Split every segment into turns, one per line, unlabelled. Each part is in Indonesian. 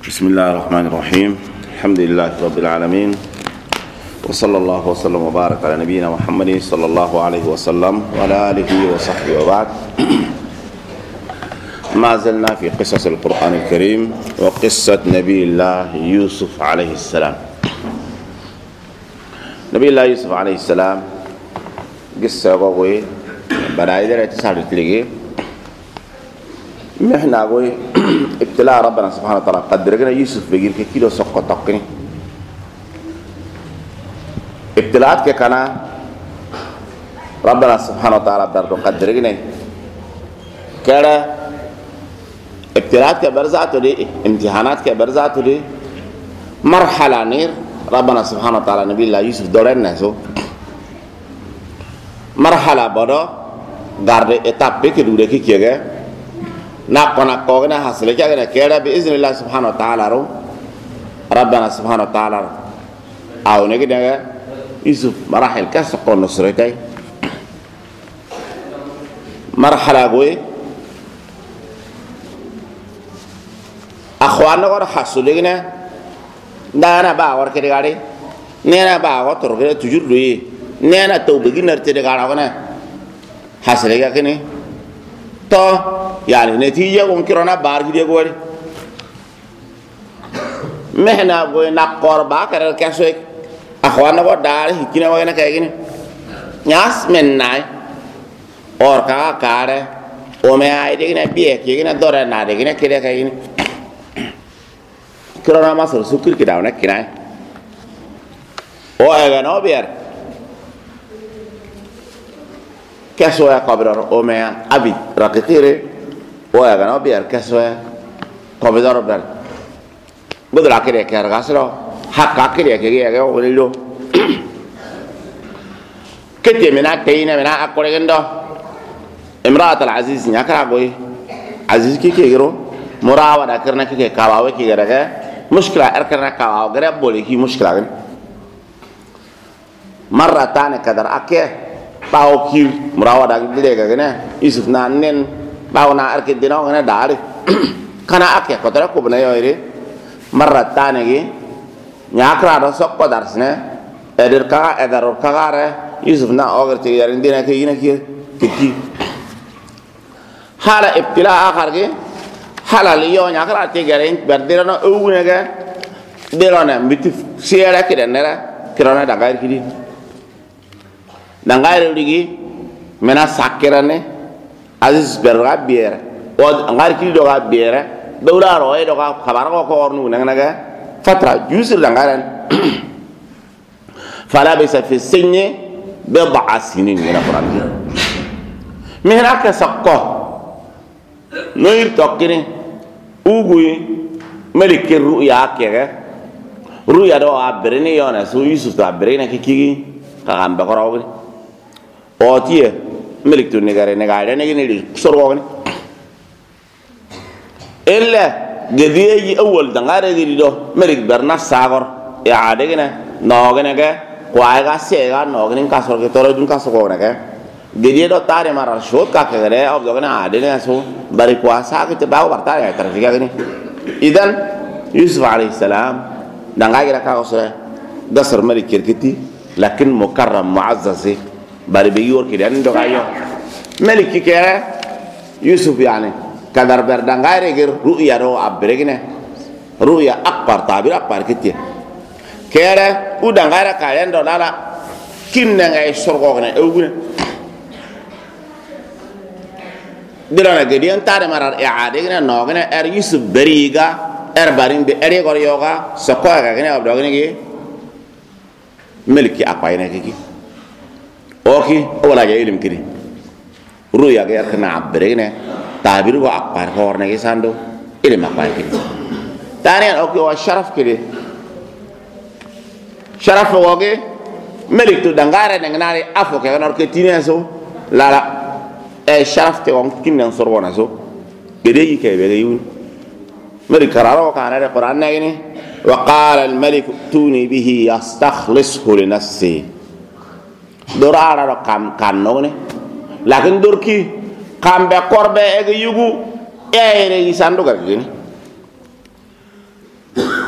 بسم الله الرحمن الرحيم. الحمد لله رب العالمين، وصلى الله وسلم وبارك على نبينا محمد صلى الله عليه وسلم وعلى آله وصحبه وبعد. ما زلنا في قصص القرآن الكريم وقصة نبي الله يوسف عليه السلام. نبي الله يوسف عليه السلام قصة قوي بداية تساعد تلقي محنا قوي ابتلاء ربنا سبحانه وتعالى قدرنا يوسف بيجير كيلو سقط تقني ابتلاءات كنا ربنا سبحانه وتعالى برضو قدرنا كذا ابتلاءات كبرزات دي امتحانات كبرزات دي مرحلة نير ربنا سبحانه وتعالى نبي الله يوسف دورنا سو مرحلة بدو غارد اتاب كدورة كيكيه ناقنا كوغنا حاصل كأننا كذا بإذن الله سبحانه وتعالى رو ربنا سبحانه وتعالى أو نجد يوسف مراحل كسر نصرتي مرحلة قوي أخواننا قر حصلنا دانا باور كده قاري نينا باور تروح تجور ليه نينا توبيجي نرتدي قارعنا حاصل كأني تو يعني نتيجة ممكننا بارك دي قولي مهنا قوي نقور باكر الكسوك أخواننا قد داري هكينا وغينا كأيكيني ناس من ناي اور كاره ومي آي ديكينا بيه كيكينا دورة نا ديكينا كده كأيكيني كرونا ما سر سكر كداونا كناي او اغانو بير كسوة قبرر ومي أبي رقيقيري او اغانو بير كسوة قبرر بير بدل أكيد كيرغاسلو حق أكيد كيرغاسلو وليلو كتير منا تينا منا أقولكندو امرأة العزيز نكرا قوي عزيز كي كيرو مراوة أكرنا كي كاواوي كي كيرغا مشكلة أكرنا كاواو غرب بولي كي مشكلة مرة تاني كدر أكيه باو كير مراوة أكيد كنا يوسف نانين باو نا أكيد دينو كنا داري كنا أكيه كتر أكو بنايو إيري مرة تاني كي نياكرا رسوك قدرسنا إدر كا إدر كغاره يوسف نا أوغر تيجارين دينا كينا كي حالا ابتلاء آخر كي حالا ليو نياكرا تيجارين برديرنا أوغنا كي ديرنا متف سيارة كده نرا كرانا دعاير كده دعاير ليجي منا ساكرانه عزيز برغا بيرة ودعاير كده دعاء بيرة دولا روي دعاء خبرك كورنو نعنا فترة يوسف دعايرن فلا بس في السن بضع سنين من القرآن مهنا كسقة نير تقيني أوجي ملك الرؤيا كذا رؤيا ده عبرني يانا سو يوسف عبرنا كي كعم بقراوي أوتيه ملك تونيكاري نكاري نكيني سرواغني إلا جديه أول دعارة ديريدو ملك برنا ساغر إعادة كنا ناقنا كه قاعدة سيجا ناقنين كاسور كتورة دون كاسور كونه كه جديه دو تاري مارا شوت كاكره أب دعنا عادة نسو باري قاسا كتباو برتاري ترفيقا كني إذن يوسف عليه السلام دعاير كاسور دسر ملك كركتي لكن مكرم معزز باري بيور كده عنده كايو ملك كه يوسف يعني كدر بردعاير غير رؤيا رو أبرقنا رؤيا أكبر تعبير أكبر كتير كده ودعاير كاين دولا كنا عايش سرقنا أوجنا دلنا كديان تاري مرار إعادة كنا ناقنا يوسف بريغا بارين بأري كوريوغا سقوا كنا أبدأنا كي ملكي أقوينا كي أوكي أولا جاي لهم كده رؤيا غير كنا عبرنا تعبير وأكبر كورنا كي ساندو إلى ما قايل كده ثانيا أوكي والشرف كده شرف وجه ملك تدعاره نعاري أفوك كنا نركتينه سو لا لا شرف تيوم كنا نصرونا سو كده يكيب يجيون ملك كرارو كان هذا القرآن نعينه وقال الملك توني به يستخلصه لنفسه دور على كم نونه لكن دور كي كم بقرب يجيبو إيه يساندو كذي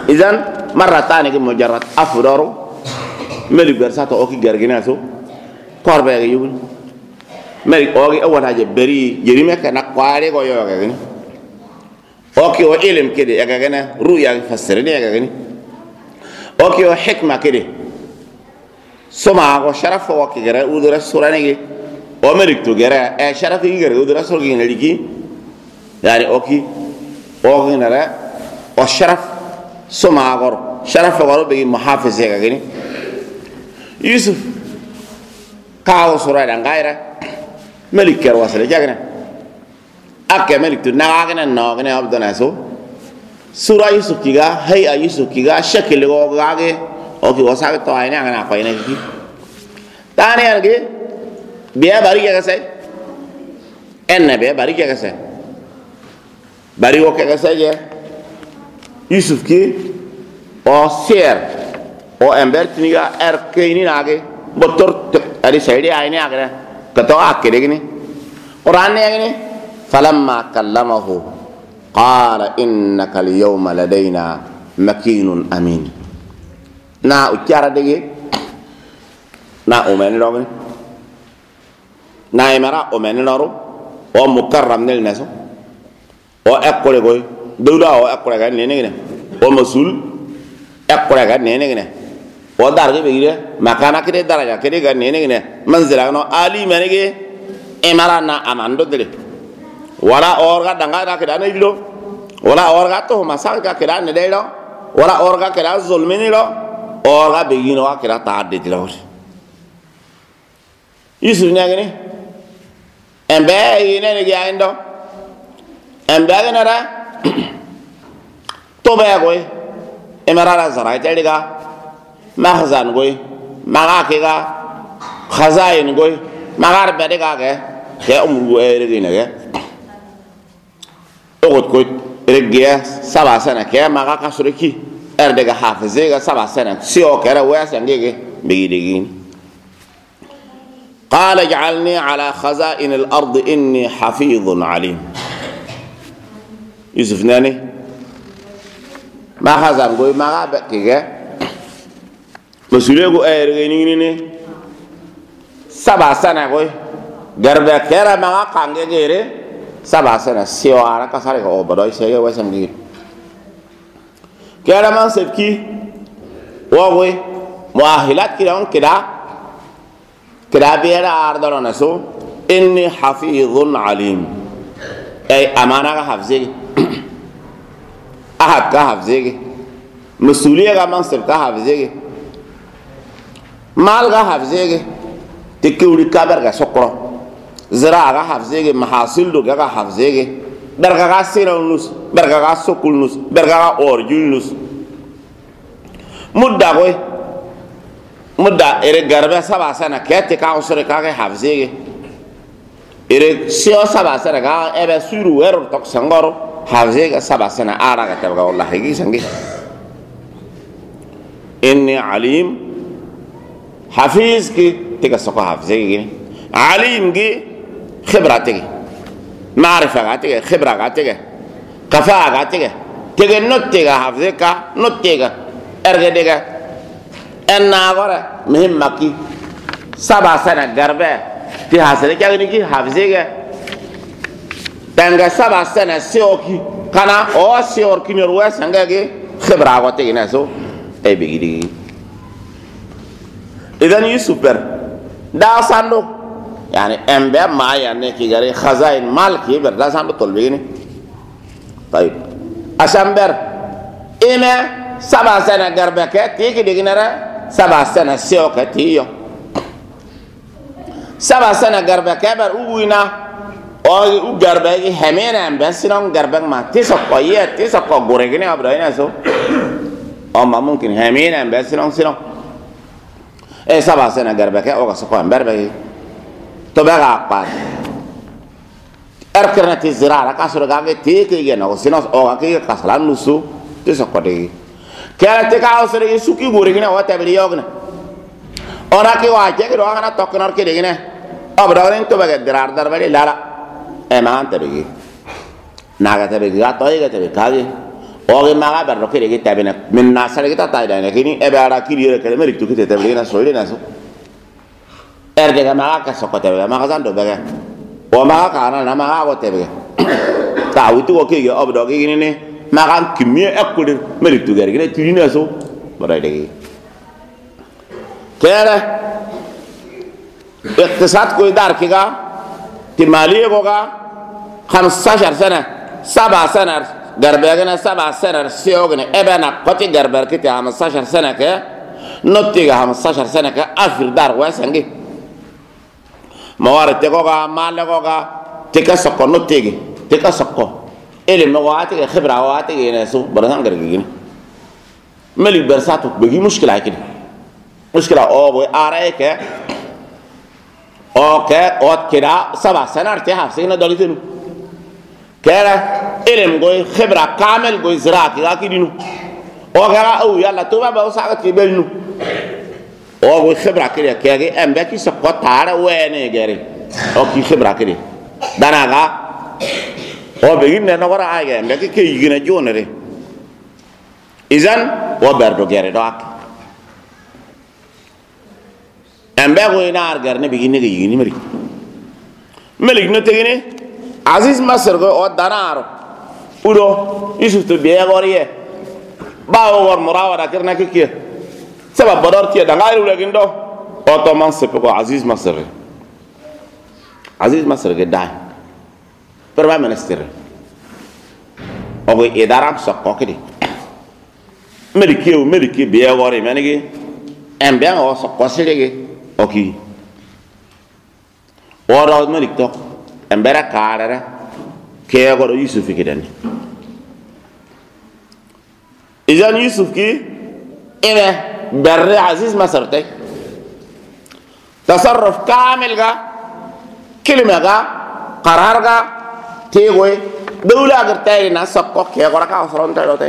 إذن مرة ثانية مجرد أفرارو ملك برساتو أوكي جرجناسو قرب يجيبون ملك أوكي أول حاجة بري جريمة كنا قاري كويو كأني أوكي وعلم كده يكأنه رؤيا فسرني يكأني أوكي وحكمة كده سمع وشرف وكي جرا ودرس سورانيكي وملك تجرا شرف يجرا ودرس سورانيكي نلقي يعني أوكي أوكي نرى والشرف سمع غرو شرف غرو بيجي محافظ يكأني يوسف كاو سورة دعايرة ملك كرواسة لجاكنا أكيد ملك تناغنا ناغنا أبدنا سو سورة يوسف كيغا هي يوسف كيغا شكل لغاغي أوكي وساق توائنا أنا أقوينا كي تاني أرجع بيا باري كذا إن بيا باري كذا باري هو كذا يوسف كي أو سير أو أمبر تنيجا أركيني ناقة بطور أدي سيدي عيني أكره كتوه أكره كني قرآن يعني فلما كلمه قال إنك اليوم لدينا مكين أمين نا أتجارة دقيق نا أمين رامين نا إمرا أمين نارو أو مكرم نلناس أو أكله كوي دولا أو أكله كان نينه أو مسؤول أكله كان نينه أو دارجة بيجي مكانا كده دارجة كده كان نينه منزل أنا علي منيجي إمرا نا أماندو دلي ولا أورغا دعنا كده نيجلو ولا أورغا تو مساك كده نديلو ولا أورغا كده ظلمني لو أورغا بيجينوا كده تعدي لور يسوع نيجي أمبا ينيجي عندو أمبا كنارا توبة كوي إمرا رازراي تلقى مخزن كوي مغاكيكا خزاين كوي مغار بديكا كه أمور إيرجي نجى أقول كوي رجيا 7 سنة كه مغاكا سركي أردك حافظيكا 7 سنة سيو كره وياسنجيكي بيجيين قال اجعلني على خزائن الأرض إني حفيظ عليم يوسف ناني ما خزان كوي مغا بكيكا مسؤوليكو إيرجي نيني 7 سنة كوي garba kera manga kange gere saba sana sio ara kasare ko bodoy sege wasam gi kera man sebki wawe muahilat kiran kida biera ardalo naso inni hafizun alim ay amana ga hafze ahad ga hafze masuliya ga man seb ga hafze mal ga hafze tikuri kabar ga sokro زراعة حفظيه محاصيل دوغا حفظيه برغا سيرونوس برغا سوكولنوس برغا اورجولنوس مدة إيري غربة 7 سنة كيتي كاو سرقا حفظيه إيري سيو 7 سنة كاو إبا سيرو ويرو توك سنغورو حفظيه 7 سنة آراغا تبغا والله هيجي سنغي إني عليم حفيظ كي تيكا سوكا حفظيه عليم كي خبراتك معرفتك خبراتك كفاءتك تيجي نوتيك حفظك نوتيك ارغدك ان اغرا مهمك 7 سنة غربة تحصلك يعني حفظك تنغ 7 سنة سيوكي كانا او سيوركي نروي سانغاكي خبراتك ناسو اي بيجي اذا يسوبر دا ساندو يعني أمبا ما يعني كيجاري خزائن مال كيبر ده سامبو طلبيني طيب أشامبر إما 7 سنة غربك تيجي دينارا 7 سنة سيوك تيجي 7 سنة غربك بر أوينا أو غربك همين أمبا سينون غربك ما تيسقية تيسق غوريني أبراهيم أسو أما ممكن همين أمبا سينون إيه 7 سنة غربك أو كسقوا أمبر بيه تبغى أقبل أركنا تزرع كاسر كاكي تيكي جنا وسيناس أو كاكي كاسلان نسو تسقطي كلا تكاو سري سوكي بورينا واتبلي يوغنا أراكي واجه كده أنا تكنر كده جنا أبراهيم تبغى درار دربلي لا لا إما أنت بيجي ناقة تبغى تايجة تبغى كاجي oge maga ber rokere ke tabena min nasare ke tata da kini e bara kiri ke meri tu ke tabena na soile na so erde ga maga ka sokote ga maga zando bega o maga kana na maga go tebe ta witu ko ke obdo ke gini ne maga kimie ekkudir meri tu ga ke tirina so bara de kere اقتصاد کوئی دار کیگا تمالی ہوگا 15 سنة 7 سنة غربيغنا 7 سنة سيوغنا ابنا قتي غربر كتي 15 سنة ك نوتيغا 15 سنة ك افر دار واسنگي موارد تيغوغا مال لغوغا تيكا سكو نوتيغي تيكا سكو الي مواتي خبره واتي نسو برسان غرغيني ملي برساتو بغي مشكله كده مشكله او بو اريك اوكي اوت كده 7 سنة ارتيها سينا دولتنو كده علم غوي خبره كامل غوي زراعه كده كيدينو او كده او يلا توبا باو ساعه كيبلنو او غوي خبره كده كيغي امبكي سكوت تار ويني غيري او كي خبره كده داناغا او بيجين نغورا ايغا امبكي كي يغنا جونري اذن و بردو غيري دوك امبغو ينار غرني بيجين يغني مري ملك نتيني عزيز مصر او دانارو اودو يوسف بيغوريه باو ور مراوده كرنا كيكي سبب بدر تي دغايرو لكن دو اوتومان سبكو عزيز مصر غدا برما منستر او ادارام سكوكدي ملكي بيغوري منيغي امبيان او سكوسيليغي اوكي ورا ملك تو امبرا كارره كيغور يوسف كيداني اذا يوسف كي ايه بر عزيز مصر تي تصرف كامل غا كلمه غا قرار غا تيغوي دولا غرتاي نا سكو كيغور كا فرونت دوتاي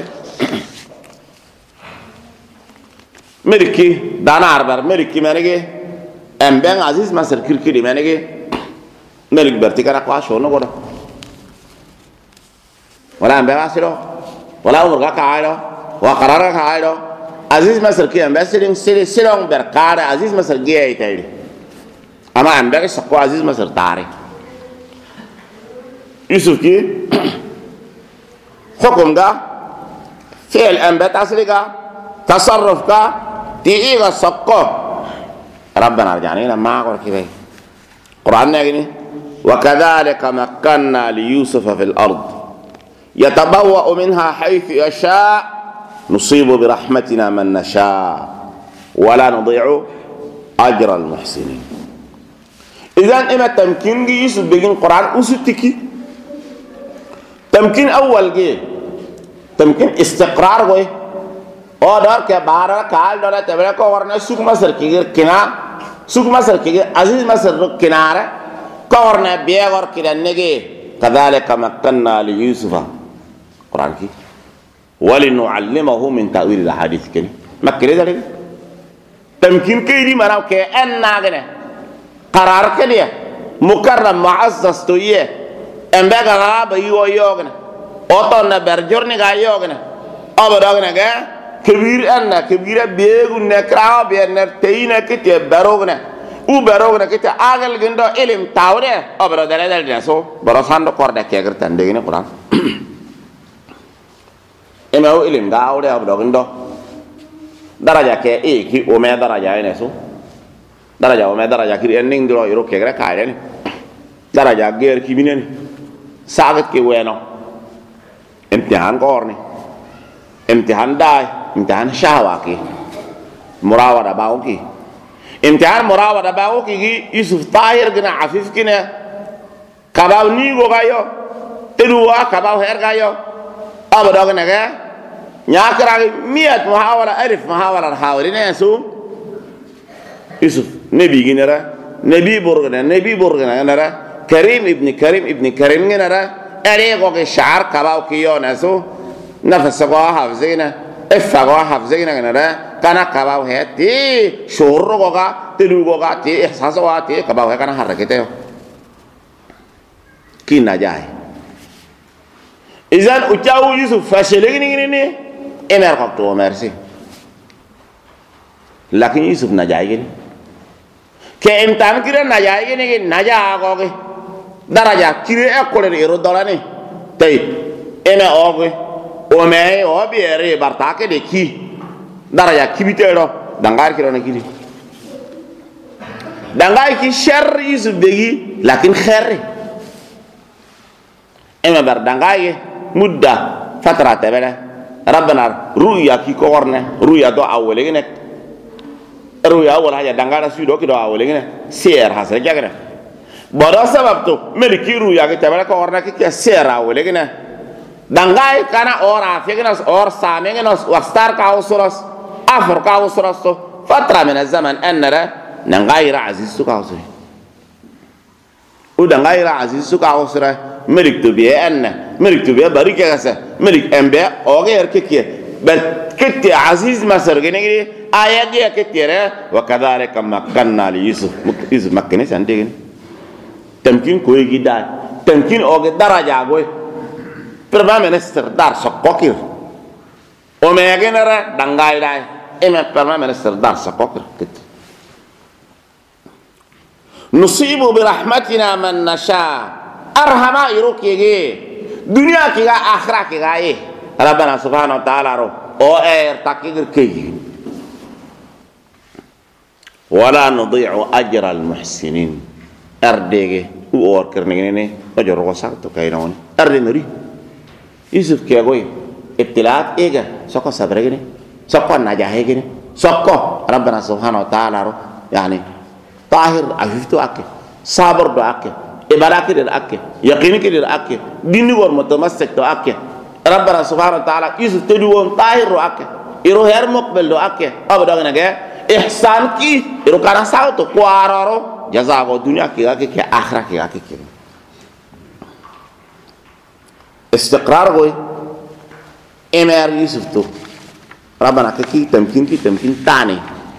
ملكي دانار بر ملكي مانيغي امبن عزيز مصر كيركيدي مانيغي ملك برتكنا قاشو نقول ولا امباسلو ولا عمر كايلو وقرار كايلو عزيز مصر كي امباسلين سيلون بركار عزيز مصر جاي تايل اما امبا سكو عزيز مصر تاري يوسف كي حكم دا فعل امبا تاسليغا تصرف كا تيغا سكو ربنا رجعنا ما قول كيف قرآن نجني وكذلك مكنا ليوسف في الأرض يتبوأ منها حيث يشاء نصيب برحمتنا من نشاء ولا نضيع أجر المحسنين إذن إما تمكين يوسف بيجين قرآن أسوتكي تمكين أول جي تمكين استقرار جوي أو دار كبارة كال دار تبرك كورنا سوق مصر كير كنا سوق مصر كير عزيز مصر كنارة كورنا بيغور كده نجي كذلك مكنا ليوسف قرآن كي ولنعلمه من تأويل الأحاديث كني مكنا ذلك تمكين كيري مرام كأن ناقنا قرار كده مكرم معزز تويه أم بقى بيو يوغنا أوتونا برجورني غا يوغنا أبو دوغنا غا كبير أن كبير بيغو نكرا بينر تينا كتير بروغنا وبروغنا كتير أغل جندو إلم تاوري أبرو دلدل جنسو براسان دو كوردا كيغر تندگيني قرآن إما هو إلم داوري أبرو جندو درجة كي إيه كي ومي درجة ينسو درجة ومي درجة كي إنين درو يرو كيغر كايرين درجة غير كي بينين ساقت كي وينو امتحان قورني امتحان داي امتحان شهواكي مراودة باوكي امتحان مراودة باوكي يوسف طاهر كنا عفيف كنا كباو نيغو غايو تلوا كباو هير غايو أبدا كنا غا نياكرا 100 محاولة 1000 محاولة حاولين يسو يوسف نبي جنرا نبي برغنا نرا كريم ابن كريم نرا أريغو الشعر كباو كيو نسو نفس قوا حفظينا افقوا حفظينا نرا كنا كباو هتي شعور قوا تلو قوا تي إحساس قوا تي كباو هي كنا حركته كي نجاي izan ucawu Yusuf fashelegini ni emer kokto merci lakin Yusuf najayini ke imtan kire najayini naja goge daraja kire ekole ro dolani tay ene oge o me o biere bartake de ki daraja kibitero dangar kire na kiri dangar ki sher Yusuf begi lakin khair ema bar dangaye mudda fatra tabela rabbana ruya ki ko worne ruya do awole nek ruya wala haja dangara sudo ki do awole nek ser hasa jagara bodo sabab to meliki ruya ki tabela ko worne ki ser awole nek dangay kana ora fegnas or samengenos wastar ka usuras afur ka usuras to fatra min az-zaman annara nangayra aziz ka usuri u dangayra aziz ka usura ملك تبيه أنا ملك تبيه بريك كذا ملك أنبياء أوغير كتير بل كتير عزيز مصر كنيجي آيات دي كتير وكذلك مكنا ليوسف يوسف مكنه سندين تمكين كوي جدا تمكين أوغ درجة كوي perma minister dar sokokir omega nara dangai dai eme perma minister dar sokokir kit nusibu bi rahmatina man nasha arhama irukiye dunia kiga akhirah kiga rabbana subhanahu wa ta'ala ro o takir kay wala nudhi'u ajra al muhsinin ardege u or kernene o joro sakto kaynon arde nori Yusuf ke goy ibtilaat ega soko sabregene soko najahegene soko rabbana subhanahu wa ta'ala ro yani tahir afiftu akke sabr do akke ibadah kita akke, yakin kita akke, dini war mutamassik to akke. Rabbana subhanahu wa ta'ala Yusuf tadi won tahir ro akke, iro her mukbel do akke. Abada ngene ihsan ki iro kana sauto kuararo jaza go dunia ki akke ke akhirah ki akke. Istiqrar go emer Yusuf to Rabbana ki tamkin tani.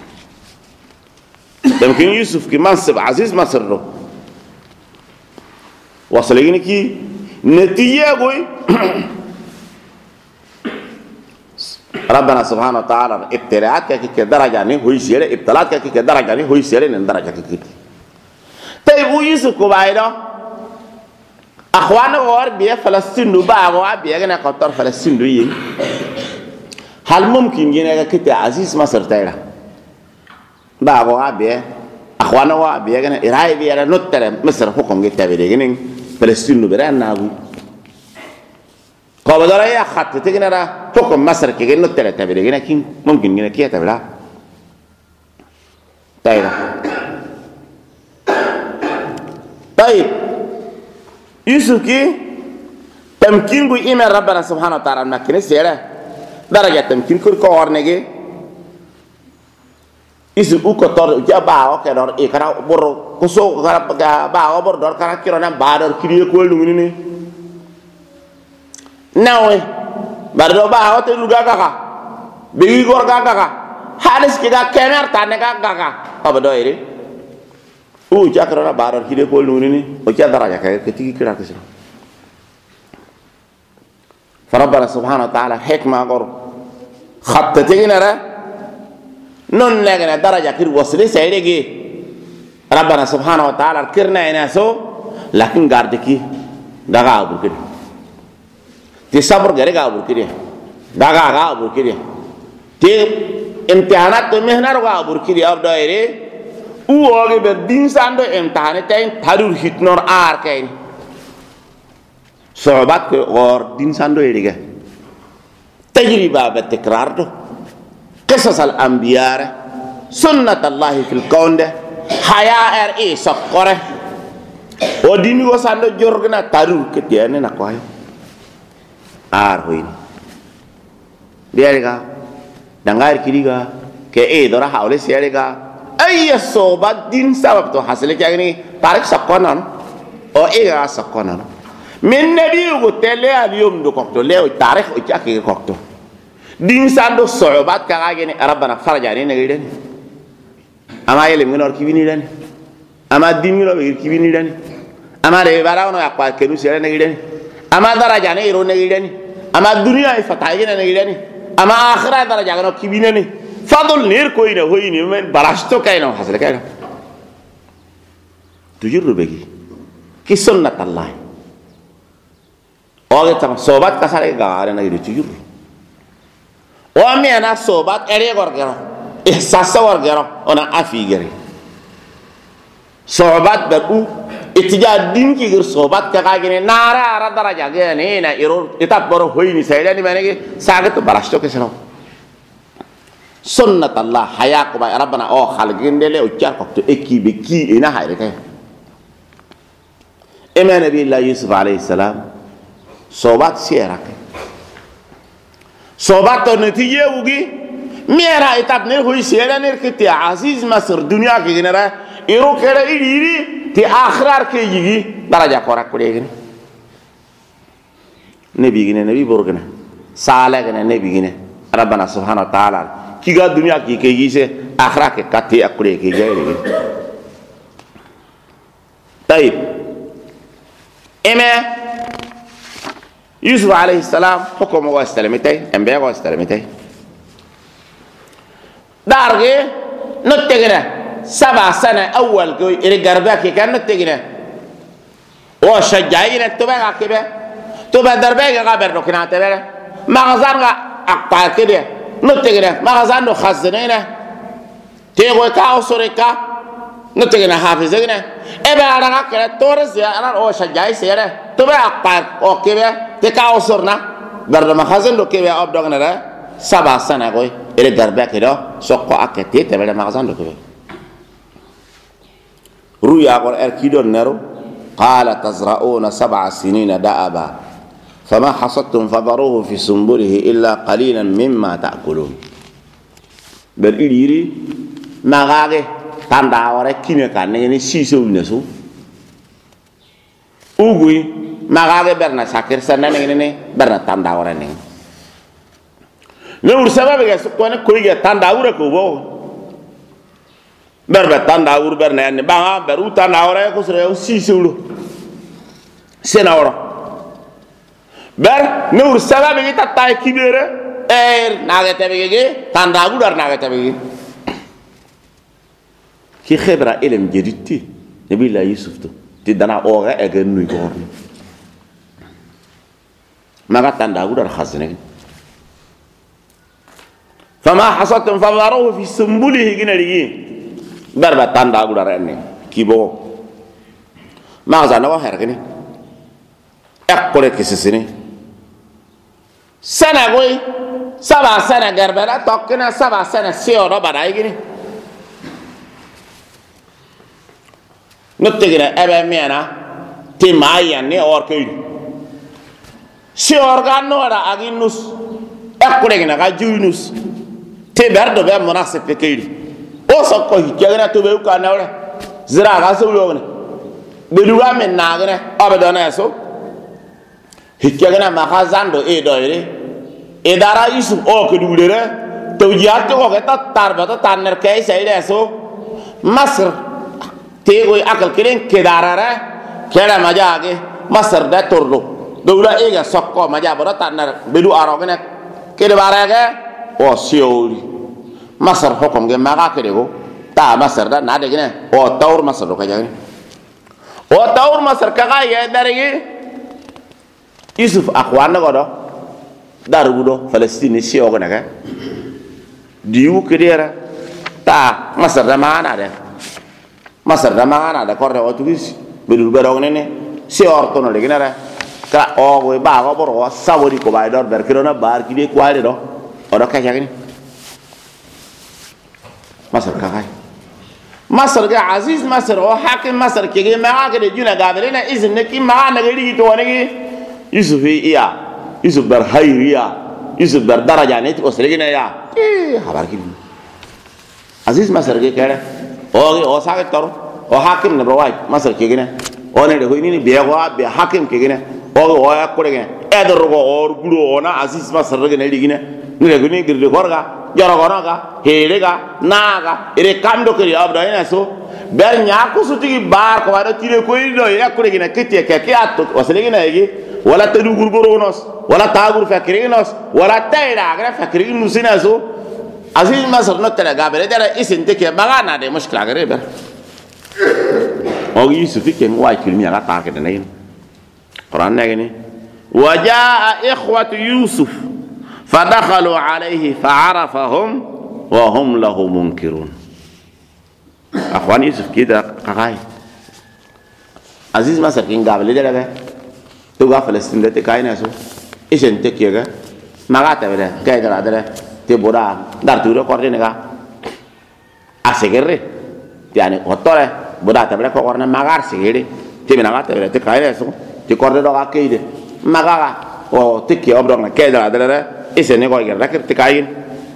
Tamkin Yusuf ki mansib aziz Masr ro وصلين كي نتيجة قوي ربنا سبحانه وتعالى ابتلاءات كي درجة نه هو يسير ابتلاءات كي درجة نه هو يسير إن درجة كي طيب هو يوسف كوبايدا أخوانه غور بيه فلسطين نبا غوا بيه كنا قطر فلسطين دويه هل ممكن جينا كي عزيز مصر تيرا با غوا بيه أخوانه غوا بيه كنا إرهاي بيه نوتر مصر حكم جت بيه كنا فلسطين نبران ناقو قابل رأي خط تيجي نرا حكم مصر كي جنو تلا تبري جنا كين ممكن جنا كيه تبلا طيب يوسف كي تمكين قوي إيمان ربنا سبحانه وتعالى مكنه سيره درجة تمكين كل كورنجي يوسف أكتر جابا أكتر إكرا برو kuso gara ba obor dor kara kiro na ba dor kiriye ko lu ni nawe bar do ba hote lu gaga ka bigi gor gaga ka halis kiga kemer tane gaga ka abado ire u jakro na ba dor kiriye ko lu ni o ja daraja ka ke tigi kira kisa فربنا سبحانه وتعالى حكمة قر خطتين را نون لغنا درجة كير وصلي سيرجي ربنا سبحانه وتعالى كرنا إناسو لكن قاردكي دعا أبو كده تصبر غيره أبو كده دعا أبو كده تي امتحانات تمهنا روا أبو كده أب دايره او آگه بدین ساندو امتحانه تاین تارور هیتنور آر کین صحبت که غور دین ساندو ایدیگه تجربه بتکرار دو قصص الانبیاء سنت الله في الكون ده حياة ار سقره و دین و ساندو جورگنا تارور کتیانه نکوهای آر ہوین دیارگا دنگار کریگا که دورا حوله سیارگا أي صوبات دين سبب تو حاصل كأني تارك سكونان أو إيه سكونان من نبي يقول اليوم دو كوكتو ليه تاريخ وجاكي كوكتو دين ساندو صعوبات كأني ربنا فرج علينا غيرين أما يلي من أركيبيني لين أما دين من أركيبيني لين أما ده بارا ونو يقبل كنوس يلين غيرين ama daraja ne iro ne gidani ama dunya ifata gina ne gidani ama akhirah daraja no kibine ne fadl ner ko ina hoyini men balasto kayna hasle kayna tujur begi ki sunnat allah o ge tam sobat kasare gaare na gidi tujur o me ana sobat ere gorgero ihsas gorgero ona afi gere sobat baku itija din ki gir sobat ka gine nara ara daraja ge ne na iro itap boro hoyini sayda ni manege sagat balasto ke seno sunnat allah haya ko ba rabbana o khalgindele o ciar ko to ekibe ki ina hayre kay ema nabi allah yusuf alayhi salam sobat siera sobat to netiye ugi mera itap ne hoy siera ne kiti aziz masr dunya ki ginara iro kere iri ti akhrar ke yigi daraja ko rak ko de gine nabi borgana sala gane nabi gine rabbana subhanahu wa ta'ala kiga dunya ki ke yise akhra ke katti akure ke jayre tayib eme yusuf alayhi salam hukumu wa salamite embe wa salamite darge nottegena saba sana awwal ko ire garba ke kan nottegena o shajjaina toba kebe toba darbe ga berno kana tebe magazan ga akpa kede nottegena magazan do khazneena tego ka osoreka nottegena hafizegena ebe ara ka tores ya ara o shajjai sere toba akpa o kebe te ka osorna berno magazan do kebe abdogna da saba sana ko ire garba ke do sokko akete tebe magazan do kebe ruya qor erkidon nero qala tazra'una 7 sinina da'aba fama hasadtum fadaruhu fi sunbulihi illa qalilan mimma ta'kulun ber iliri magage tanda wara kine kan ni siso nesu ugui magage berna sakir sanna ni berna tanda wara ni ur sababe ga ko ne ko ga tanda wura ko bo berbe tanda ur berna ni ba beru tanda wara ko sere siso lu senawra ber nur sababe kita tay kibere naga tabege tanda gudar naga tabege ki khibra ilm jediti nabi la yusuf to ti dana oga e gen nuy ko maga tanda gudar khazne fama hasatum fadaruhu fi sumbulihi ginari berba tanda gudar enne kibo maga na wa hergini ekore kisisini sana goy saba sana garbera tokkina saba sana sioro barai gini nuttigina ebe miena ti mayan ni orkei sior ganno ara aginus ekore gina ga juinus te berdo be munasib pekei o sokko hijagina to be ka nawre zira ga so yogna beduwa men nagene abadona so hikagana magazando e doire e dara yusuf o ke dulere to jiat ko ta tarba ta tanner kay sayde so masr te go akal kelen ke darara kera majage masr da tordo dowla e ga sokko maja bora tanner bedu arogene ke de barage o siori masr hokom ge maga ke go ta masr da na de gene o tawr masr ko jage o tawr masr ka ga ye darege yusuf akhwana godo darugo palestine si ogo naga diu kedera ta masar da mana da korre o tugis bedu berong nene si orto no leginara ka ogo ba go boro sawori ko bay dor ber kirona bar kide kwale do odo ka jagini masar ka kay masar ga aziz masar o hakim masar kege ma ga de juna gaberina izin ne ki ma na gari to woni yusuf iya yusuf ber hayriya yusuf ber daraja net oslegina ya habar ki aziz masar ke kare o saga tor o hakim ne rawai masar ke gina o ne de hoyni be be hakim ke gina o ya ko de gina e do go or guro ona aziz masar ke ne digina ne gini girde gorga joro gonoga helega naga ere kamdo ke abda ina so ber nya ko sutigi bar ko wada tire ko ido ya ko de gina kete ke atto oslegina yegi wala tadu gurgoronos wala tagur fakirinos wala tayra agra fakirin nusinaso aziz masar no tala gabere dara isinte ke magana de mushkila gare ber o yusuf ke ngwa kilmi aga ta ke ne quran ne wajaa ikhwatu yusuf fadakhalu alayhi fa'arafahum wa hum lahu munkirun akhwan yusuf kida qagai aziz masar kin gabele dara be to ga Palestine de kaina so isente kiega magata bere kaida dara te boda dar tu recorde nega asegere tiane otore boda ta bere ko korna magar segere te menagata bere te kaina so te corde do ga keide magaga o te ki obro na kaida dara isene ko gerda te kain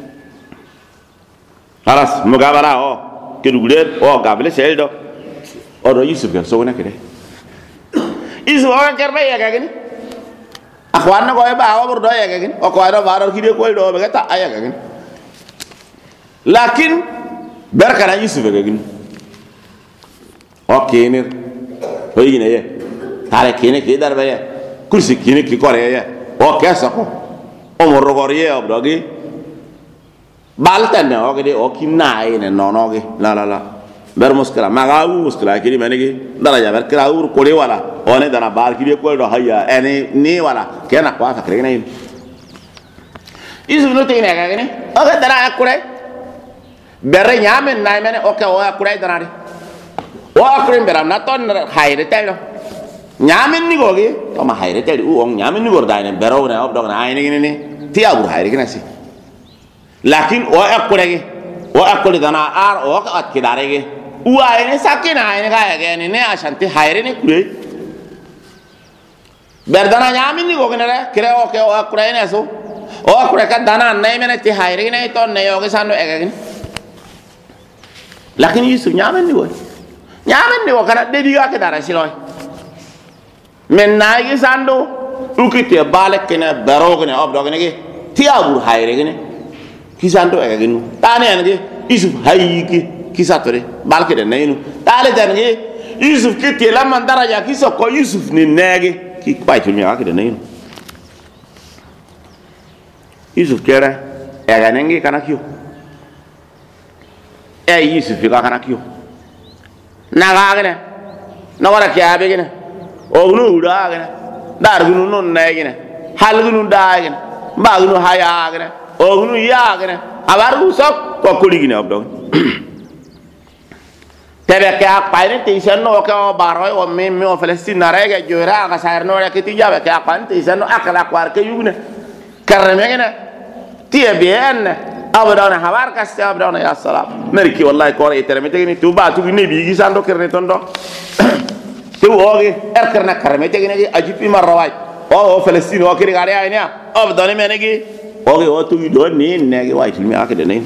alas mugabara o ke dugler o gable seldo o do yusuf ga so na kede isu orang kerba ya kayak gini, akhwan na kau bawa berdoa ya kayak gini, oh kau ada baru kiri kau doa begitu tak ayah kayak gini, lakin berkana Yusuf kayak gini, oh kini, oh ini ya, tarik kini kita ada ya, kursi kini kita ya, oh kesah kok, oh morok ya berdoa gini, baltan ya, oh gini, oh kina ini nono gini, la. ber muskila magawu muskila kiri menegi daraja ber kraur kole wala one dana bar kiri ko do haya ene ni wala kena kwa fakre ne isu no te ne ga ne o ga dara akure ber nyamen nay mene o ka o akure dana ri o akure beram na ton hayre telo nyamen ni goge to ma hayre teli u on nyamen ni gorda ne bero ne ob do na ayne ni ti abur hayre gina si lakin o akure dana ar o ka at kidare ge uwa ini sakit na ini kayak gini nih asanti hari ini kue berdana nyamin nih kok nere kira oke o akura ini asu o akura kan dana nai mana ti hari ini itu nai oke sandu kayak gini lakin Yusuf nyamin nih kok karena dia juga kedara siloi menai sandu ukiti balik kena baru kena ob dog ini tiabur hari ini kisandu kayak gini tanya nih Yusuf hari kisah tu deh, balik ke dalam itu. Tali jangan ke Yusuf kita lama antara ya kisah kau Yusuf ni nege, kita baik cuma ke dalam itu. Yusuf kira, kan nenge kana kyo. Yusuf juga kana kyo. Naga kena, naga kya be kena, ognu udah kena, dar gunu non nege kena, hal gunu dah kena, ba gunu haya kena, ognu ya kena, abar usap kau kuli kena abdong. Tebe kayak apa ini tisan no kayak baroi o mimi o Palestina narega jura ka sair no ya ketiga kayak apa ini tisan no akal akwar ke yugna karena mengena tie bien abadana habar kasih abadana ya salam meriki wallahi kore itermete ini tuba tu ini bigi sando kerne tondo tu oge karena karmete ini ajipi marrawai o Palestina o kiri gare ini abadana menegi oge o tu do ni negi wa ilmi akade ni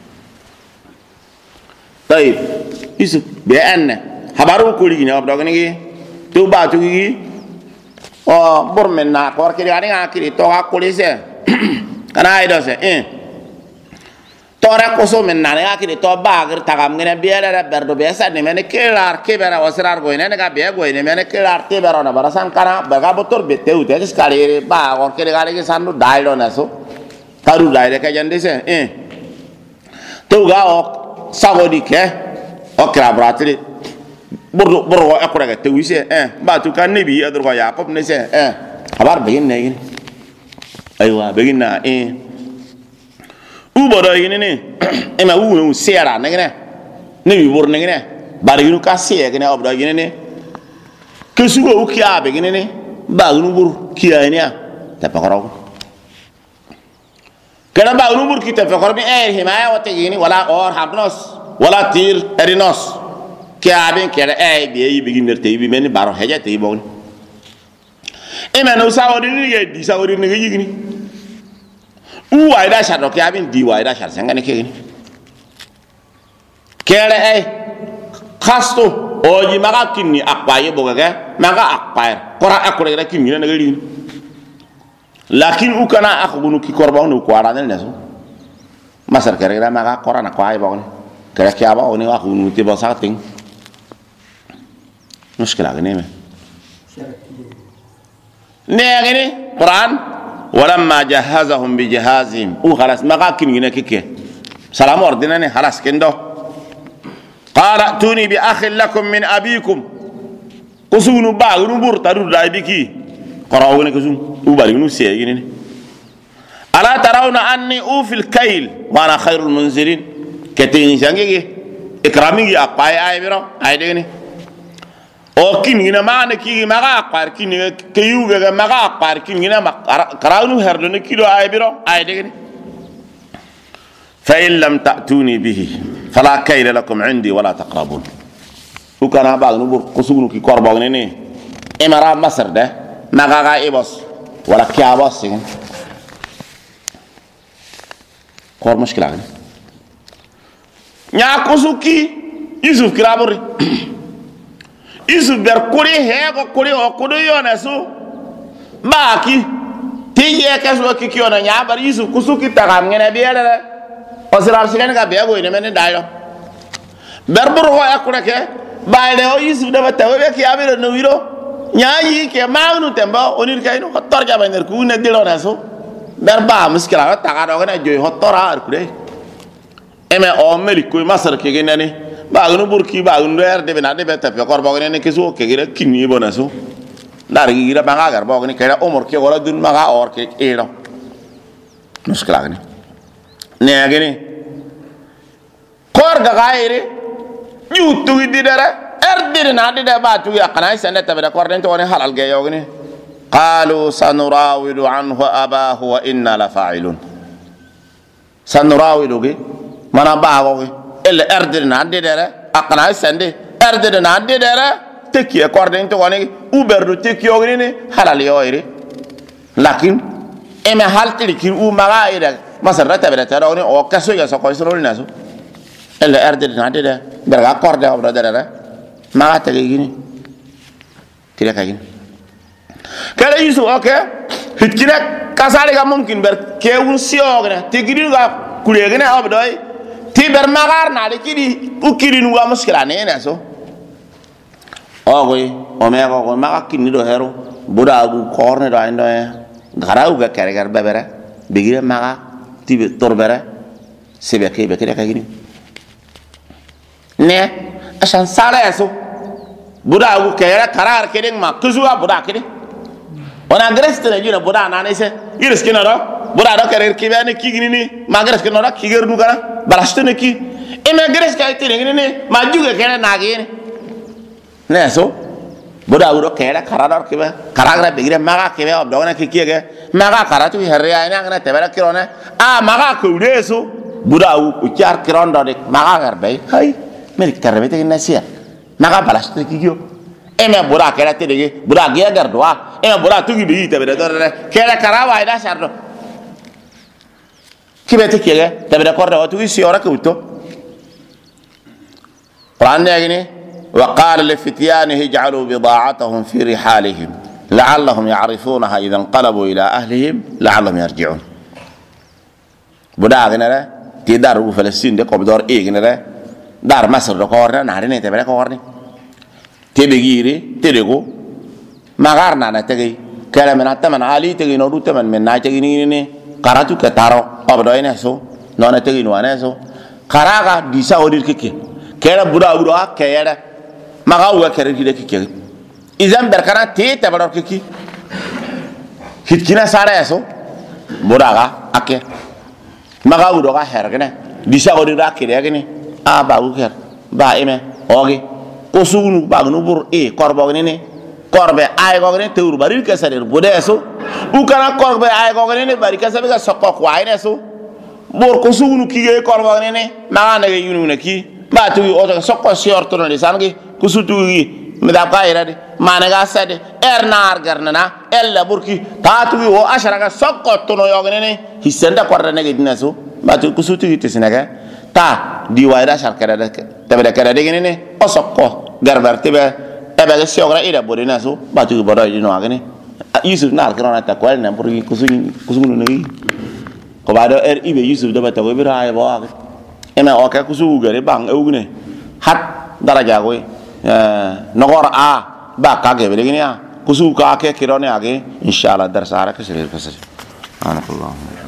طيب Yusuf BN habaru kuli gini abdo gini tu ba tu gini oh bormenna kor kiri ani ngakiri to akuli se kana ido se tora koso menna ngakiri to ba gir tagam ngene biela berdo biasa ni mene kelar kebera wasrar go ne ga be go ne mene kelar kebera na barasan kana baga botor bete ute skali ba kor kiri gari ke sandu daido na so taru daire ka jande se tu ga ok sagodi ke okra bratri buru akura ga tewise ba tu kan nabi adur ko yaqub ne se habar begin ne gin aywa begin na u bodo gin ne ma u sera ne gine nabi bur ne gine bar ginu ka se gine obdo gin ne ke sugo u kiya begin ne ba ginu bur kiya ne ta pakaro kana ba ginu bur kita pakaro bi himaya wate gini wala or habnos wala tir erinos kya ben kera bi begin nerte bi men baro heja te bon no sawori ni ye di sawori ni yigini u waida sharo kya ben di waida shar sangane ke gini kera khasto oji maga kinni akwaye bogaga maga akwaye kora akure ra kinni na gari lakin u kana akhunu ki korba no kwara ne so masar kera maga kora na kwaye bon kera kya ba oni wa khunu ti ba sating mushkila gane me نيغني قرآن ولما جهزهم بجهازهم خلاص ما قاكين هنا كيكي سلام وردنا خلاص كندو قال ائتوني بأخ لكم من أبيكم كسونو باغنو بورتارو دايبيكي قراونا كسون وبالغنو سيغني ألا ترون أني أوفي الكيل وأنا خير المنزلين كتيني شانجي إكرامي أقاي آي بيرو آي ديني o kinina maana ki maga par kinina kayuga maga par kinina karawnu herdo ne kilo ay biro ay degni fa in lam ta'tuni bihi fala kayla lakum indi wala taqrabun ukana ba nu bur kusugunu ki korbo ne ni emara masar de maga ga ibos wala kiabos sin kor mushkila ne nya kusuki yusuf kiraburi isu ber kuri hego kuri o kudu yona su baki tiye keso ki yona nya bar isu kusuki tagam ngene biele o sirar silen ga bego ine men dayro ber buru ho akura ke bayde o isu de bata we ki abiro no wiro nya yi ke magnu temba onir kay no hotor ga baner ku ne dilo na su ber ba muskila ta ga do na joy hotora ar kure eme o meli ku masar ke genani bagnu burki bagnu er de bena de beta pe kor bogene ne keso ke gira kinni bonaso dar gira banga gar bogene kera umur ke wala dun maga or ke ero muskila gani ne agene kor ga gaire yutu di dara er de na de ba tu ya kana sene tabe da kor den to ne halal ge yogene qalu sanurawidu anhu abahu wa inna la fa'ilun sanurawidu ge mana ba go el erdir na de dere akana sende erdir na de dere teki according to woni uberdu teki ogini halal yoyri lakin eme halti ki u maga ida masarata bere tara oni o kaso ya so ko sirol naso el erdir na de berga accorde obra dere maga tege gini kire kagin kala yisu okay hitkina kasale ga mumkin ber kewun siogna tegiri ga kulegene obdoy tiber magar na de kidi ukiri nuwa muskila ne na so ogoy o me go maga kini do hero buda gu korne do ando garau ga kare gar bebere bigire maga tibe torbere sebe ke be kire kagini ne asan sala so buda gu kare karar kedeng ma kuzuwa buda kidi ona greste ne jina buda na ne se iris kina do buda do kare kibane kigini ni magres kina do kiger nu kana balastene ki emagres ka tire ni ma juga kene nagene ne so boda uro kera karadar kiba karagra bigre maga kiba obdona ki kiege maga karatu herre ayna ngana tebera kirone a maga ko reso boda u char kirondo de maga garbe hay meri karbe te nasia maga balastene ki yo eme boda kera tire boda ge gardoa eme boda tugi bi tebera dore kera karawa ida shardo kibete kiege tebera korda watu isi ora kuto قرآن يقول وقال لفتيانه اجعلوا بضاعتهم في رحالهم لعلهم يعرفونها إذا انقلبوا إلى أهلهم لعلهم يرجعون بدا غنرا تدار فلسطين دي قبدور إيه غنرا دار مصر دو كورنا نهارين تبرا كورني تبغيري تدغو مغارنا نتغي كلامنا تمن علي تغي نورو تمن من ناجي ني قراتو كتارو قبدوين سو نون تغي نوانا سو قراغا ديسا اودير كيكي kera buda buda kera maga wa kera kide kike izam berkana te tabaror kiki hitkina sara eso buda ga ake maga buda ga hergene disa odi da kide gene a ba u ker ba eme ogi ko sugunu ba nu bur e korbo gene korbe ay go gene tewur bari ke sare buda eso u kana korbe ay go gene bari ke sabe ga sokko ko ay eso bor ko sugunu kige korbo gene maga na ge yunu na ki ba tu o to sokko siorto no lisangi kusutu yi mi da ka ira de managa sade ernar garnana ella burki ta tu o ashara ga sokko to no yogne ne hisenda korda ne gedina so ba tu kusutu yi tisinaga ta di waida sharkara de tebe kara de ne o sokko garbar tebe tebe ga siogra ira bodina so ba tu bodo yi no agane yusuf nar krona ta kwal na burki kusunu ne ko ba do ibe yusuf do ba ta go bira ay bo ag ema o ka kusu gare bang eugne hat daraja go nogor a ba ka ge bele gini a kusu ka ke kirone age inshallah dar sara ke sir fasaj subhanallah.